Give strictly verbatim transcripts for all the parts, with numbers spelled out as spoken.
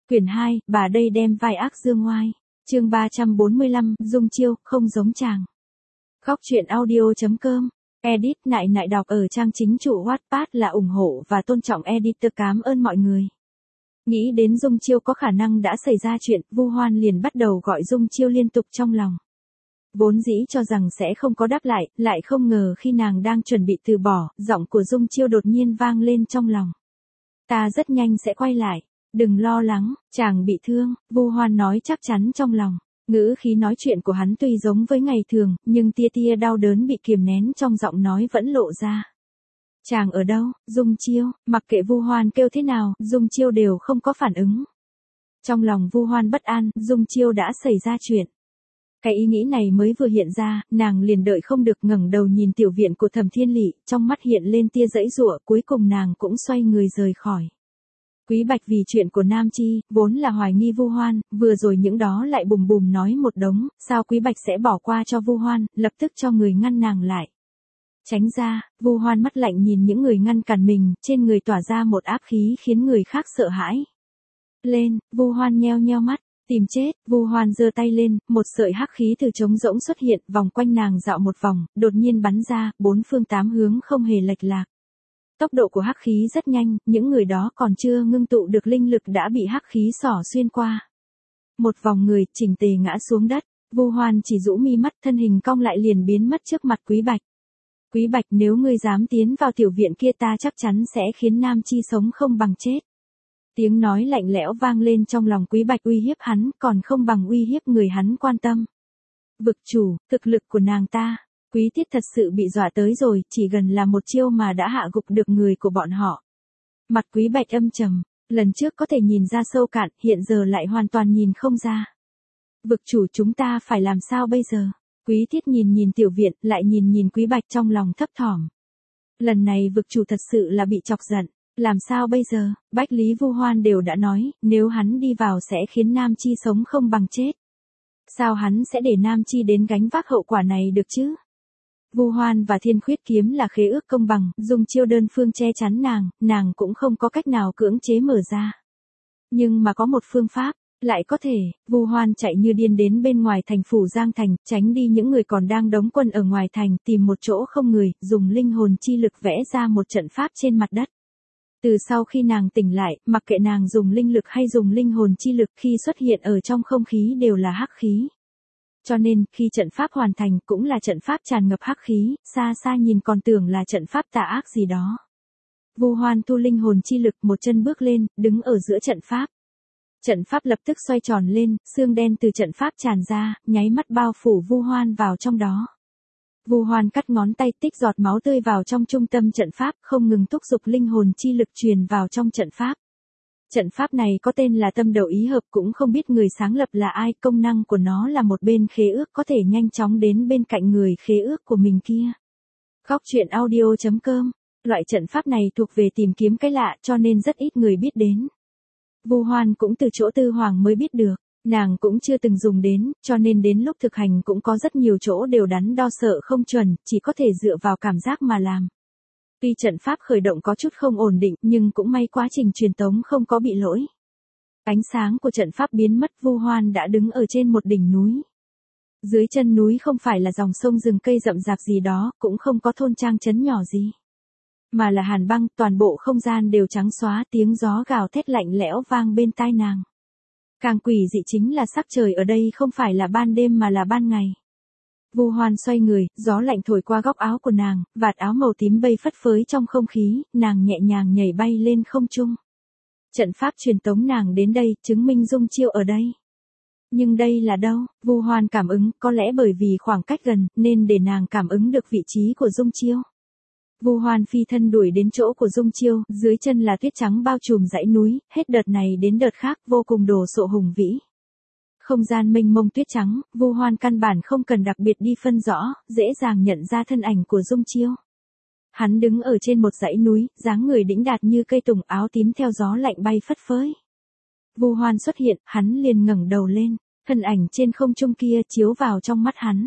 Quyển hai, bà đây đem vai ác dương ngoai. Chương ba trăm bốn mươi lăm, Dung Chiêu, không giống chàng. Góc truyện audio.com. Edit nại nại đọc ở trang chính chủ Wattpad là ủng hộ và tôn trọng editor, cảm ơn mọi người. Nghĩ đến Dung Chiêu có khả năng đã xảy ra chuyện, Vu Hoan liền bắt đầu gọi Dung Chiêu liên tục trong lòng. Vốn dĩ cho rằng sẽ không có đáp lại, lại không ngờ khi nàng đang chuẩn bị từ bỏ, giọng của Dung Chiêu đột nhiên vang lên trong lòng. Ta rất nhanh sẽ quay lại. Đừng lo lắng, chàng bị thương, Vu Hoan nói chắc chắn trong lòng. Ngữ khí nói chuyện của hắn tuy giống với ngày thường, nhưng tia tia đau đớn bị kiềm nén trong giọng nói vẫn lộ ra. Chàng ở đâu, Dung Chiêu? Mặc kệ Vu Hoan kêu thế nào, Dung Chiêu đều không có phản ứng. Trong lòng Vu Hoan bất an, Dung Chiêu đã xảy ra chuyện. Cái ý nghĩ này mới vừa hiện ra, nàng liền đợi không được ngẩng đầu nhìn tiểu viện của Thẩm Thiên Lị, trong mắt hiện lên tia giãy giụa, cuối cùng nàng cũng xoay người rời khỏi. Quý Bạch vì chuyện của Nam Chi, vốn là hoài nghi Vu Hoan, vừa rồi những đó lại bùm bùm nói một đống, sao Quý Bạch sẽ bỏ qua cho Vu Hoan, lập tức cho người ngăn nàng lại. Tránh ra, Vu Hoan mắt lạnh nhìn những người ngăn cản mình, trên người tỏa ra một áp khí khiến người khác sợ hãi. Lên, Vu Hoan nheo nheo mắt, tìm chết, Vu Hoan giơ tay lên, một sợi hắc khí từ trống rỗng xuất hiện, vòng quanh nàng dạo một vòng, đột nhiên bắn ra, bốn phương tám hướng không hề lệch lạc. Tốc độ của hắc khí rất nhanh, những người đó còn chưa ngưng tụ được linh lực đã bị hắc khí xỏ xuyên qua. Một vòng người chỉnh tề ngã xuống đất, Vu Hoan chỉ rũ mi mắt, thân hình cong lại liền biến mất trước mặt Quý Bạch. Quý Bạch, nếu ngươi dám tiến vào tiểu viện kia ta chắc chắn sẽ khiến Nam Chi sống không bằng chết. Tiếng nói lạnh lẽo vang lên trong lòng Quý Bạch, uy hiếp hắn còn không bằng uy hiếp người hắn quan tâm. Vực chủ, thực lực của nàng ta. Quý Tiết thật sự bị dọa tới rồi, chỉ gần là một chiêu mà đã hạ gục được người của bọn họ. Mặt Quý Bạch âm trầm, lần trước có thể nhìn ra sâu cạn, hiện giờ lại hoàn toàn nhìn không ra. Vực chủ, chúng ta phải làm sao bây giờ? Quý Tiết nhìn nhìn tiểu viện, lại nhìn nhìn Quý Bạch trong lòng thấp thỏm. Lần này vực chủ thật sự là bị chọc giận, làm sao bây giờ? Bách Lý Vu Hoan đều đã nói, nếu hắn đi vào sẽ khiến Nam Chi sống không bằng chết. Sao hắn sẽ để Nam Chi đến gánh vác hậu quả này được chứ? Vu Hoan và Thiên Khuyết kiếm là khế ước công bằng, Dung Chiêu đơn phương che chắn nàng, nàng cũng không có cách nào cưỡng chế mở ra. Nhưng mà có một phương pháp, lại có thể, Vu Hoan chạy như điên đến bên ngoài thành phủ Giang Thành, tránh đi những người còn đang đóng quân ở ngoài thành, tìm một chỗ không người, dùng linh hồn chi lực vẽ ra một trận pháp trên mặt đất. Từ sau khi nàng tỉnh lại, mặc kệ nàng dùng linh lực hay dùng linh hồn chi lực, khi xuất hiện ở trong không khí đều là hắc khí. Cho nên, khi trận pháp hoàn thành cũng là trận pháp tràn ngập hắc khí, xa xa nhìn còn tưởng là trận pháp tà ác gì đó. Vu Hoan thu linh hồn chi lực, một chân bước lên, đứng ở giữa trận pháp. Trận pháp lập tức xoay tròn lên, xương đen từ trận pháp tràn ra, nháy mắt bao phủ Vu Hoan vào trong đó. Vu Hoan cắt ngón tay, tích giọt máu tươi vào trong trung tâm trận pháp, không ngừng thúc giục linh hồn chi lực truyền vào trong trận pháp. Trận pháp này có tên là Tâm Đầu Ý Hợp, cũng không biết người sáng lập là ai, công năng của nó là một bên khế ước có thể nhanh chóng đến bên cạnh người khế ước của mình kia. Góc truyện audio.com. Loại trận pháp này thuộc về tìm kiếm cái lạ cho nên rất ít người biết đến. Vu Hoan cũng từ chỗ Tư Hoàng mới biết được, nàng cũng chưa từng dùng đến, cho nên đến lúc thực hành cũng có rất nhiều chỗ đều đắn đo sợ không chuẩn, chỉ có thể dựa vào cảm giác mà làm. Tuy trận pháp khởi động có chút không ổn định, nhưng cũng may quá trình truyền tống không có bị lỗi. Ánh sáng của trận pháp biến mất, Vu Hoan đã đứng ở trên một đỉnh núi. Dưới chân núi không phải là dòng sông rừng cây rậm rạp gì đó, cũng không có thôn trang trấn nhỏ gì. Mà là hàn băng, toàn bộ không gian đều trắng xóa, tiếng gió gào thét lạnh lẽo vang bên tai nàng. Càng quỷ dị chính là sắc trời ở đây không phải là ban đêm mà là ban ngày. Vu Hoan xoay người, gió lạnh thổi qua góc áo của nàng, vạt áo màu tím bay phất phới trong không khí, nàng nhẹ nhàng nhảy bay lên không trung. Trận pháp truyền tống nàng đến đây, chứng minh Dung Chiêu ở đây. Nhưng đây là đâu? Vu Hoan cảm ứng, có lẽ bởi vì khoảng cách gần, nên để nàng cảm ứng được vị trí của Dung Chiêu. Vu Hoan phi thân đuổi đến chỗ của Dung Chiêu, dưới chân là tuyết trắng bao trùm dãy núi, hết đợt này đến đợt khác, vô cùng đồ sộ hùng vĩ. Không gian mênh mông tuyết trắng, Vu Hoan căn bản không cần đặc biệt đi phân rõ, dễ dàng nhận ra thân ảnh của Dung Chiêu. Hắn đứng ở trên một dãy núi, dáng người đĩnh đạt như cây tùng, áo tím theo gió lạnh bay phất phới. Vu Hoan xuất hiện, hắn liền ngẩng đầu lên, thân ảnh trên không trung kia chiếu vào trong mắt hắn.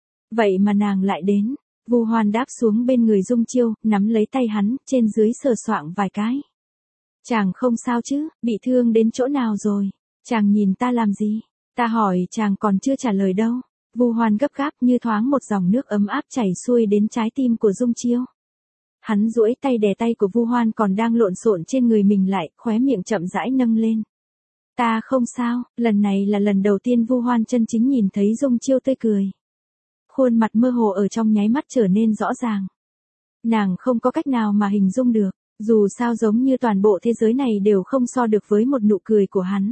Vậy mà nàng lại đến. Vu Hoan đáp xuống bên người Dung Chiêu, nắm lấy tay hắn, trên dưới sờ soạng vài cái. Chàng không sao chứ, bị thương đến chỗ nào rồi? Chàng nhìn ta làm gì? Ta hỏi chàng còn chưa trả lời đâu. Vu Hoan gấp gáp như thoáng một dòng nước ấm áp chảy xuôi đến trái tim của Dung Chiêu. Hắn duỗi tay đè tay của Vu Hoan còn đang lộn xộn trên người mình lại, khóe miệng chậm rãi nâng lên. Ta không sao, lần này là lần đầu tiên Vu Hoan chân chính nhìn thấy Dung Chiêu tươi cười. Khuôn mặt mơ hồ ở trong nháy mắt trở nên rõ ràng. Nàng không có cách nào mà hình dung được, dù sao giống như toàn bộ thế giới này đều không so được với một nụ cười của hắn.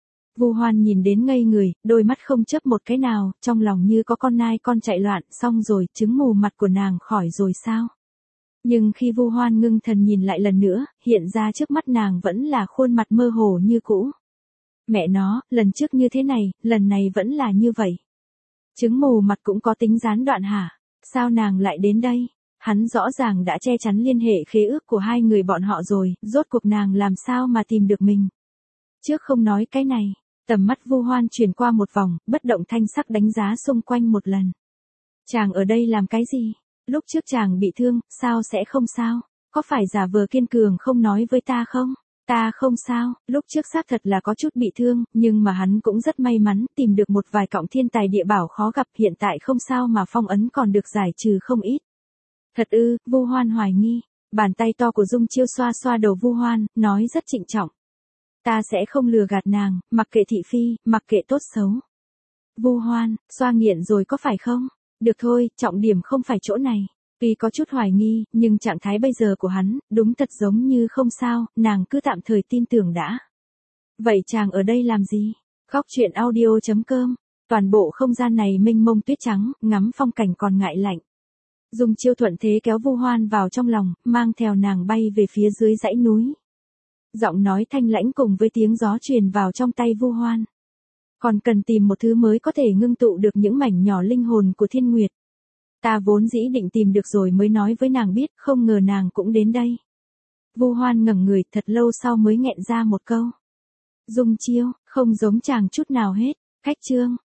Vu Hoan nhìn đến ngây người, đôi mắt không chớp một cái nào, trong lòng như có con nai con chạy loạn, xong rồi, chứng mù mặt của nàng khỏi rồi sao? Nhưng khi Vu Hoan ngưng thần nhìn lại lần nữa, hiện ra trước mắt nàng vẫn là khuôn mặt mơ hồ như cũ. Mẹ nó, lần trước như thế này, lần này vẫn là như vậy. Chứng mù mặt cũng có tính gián đoạn hả? Sao nàng lại đến đây? Hắn rõ ràng đã che chắn liên hệ khế ước của hai người bọn họ rồi, rốt cuộc nàng làm sao mà tìm được mình? Trước không nói cái này, tầm mắt Vu Hoan chuyển qua một vòng, bất động thanh sắc đánh giá xung quanh một lần. Chàng ở đây làm cái gì? Lúc trước chàng bị thương, sao sẽ không sao? Có phải giả vờ kiên cường không nói với ta không? Ta không sao, lúc trước xác thật là có chút bị thương, nhưng mà hắn cũng rất may mắn tìm được một vài cọng thiên tài địa bảo khó gặp, hiện tại không sao mà phong ấn còn được giải trừ không ít. Thật ư? Vu Hoan hoài nghi. Bàn tay to của Dung Chiêu xoa xoa đầu Vu Hoan, nói rất trịnh trọng. Ta sẽ không lừa gạt nàng, mặc kệ thị phi, mặc kệ tốt xấu. Vu Hoan, xoa nghiện rồi có phải không? Được thôi, trọng điểm không phải chỗ này. Tuy có chút hoài nghi, nhưng trạng thái bây giờ của hắn, đúng thật giống như không sao, nàng cứ tạm thời tin tưởng đã. Vậy chàng ở đây làm gì? Khóc chuyện audio chấm com. Toàn bộ không gian này mênh mông tuyết trắng, ngắm phong cảnh còn ngại lạnh. Dung Chiêu thuận thế kéo Vu Hoan vào trong lòng, mang theo nàng bay về phía dưới dãy núi. Giọng nói thanh lãnh cùng với tiếng gió truyền vào trong tay Vu Hoan. Còn cần tìm một thứ mới có thể ngưng tụ được những mảnh nhỏ linh hồn của Thiên Nguyệt. Ta vốn dĩ định tìm được rồi mới nói với nàng biết, không ngờ nàng cũng đến đây. Vu Hoan ngẩng người thật lâu sau mới nghẹn ra một câu. Dung Chiêu, không giống chàng chút nào hết. Khách trương,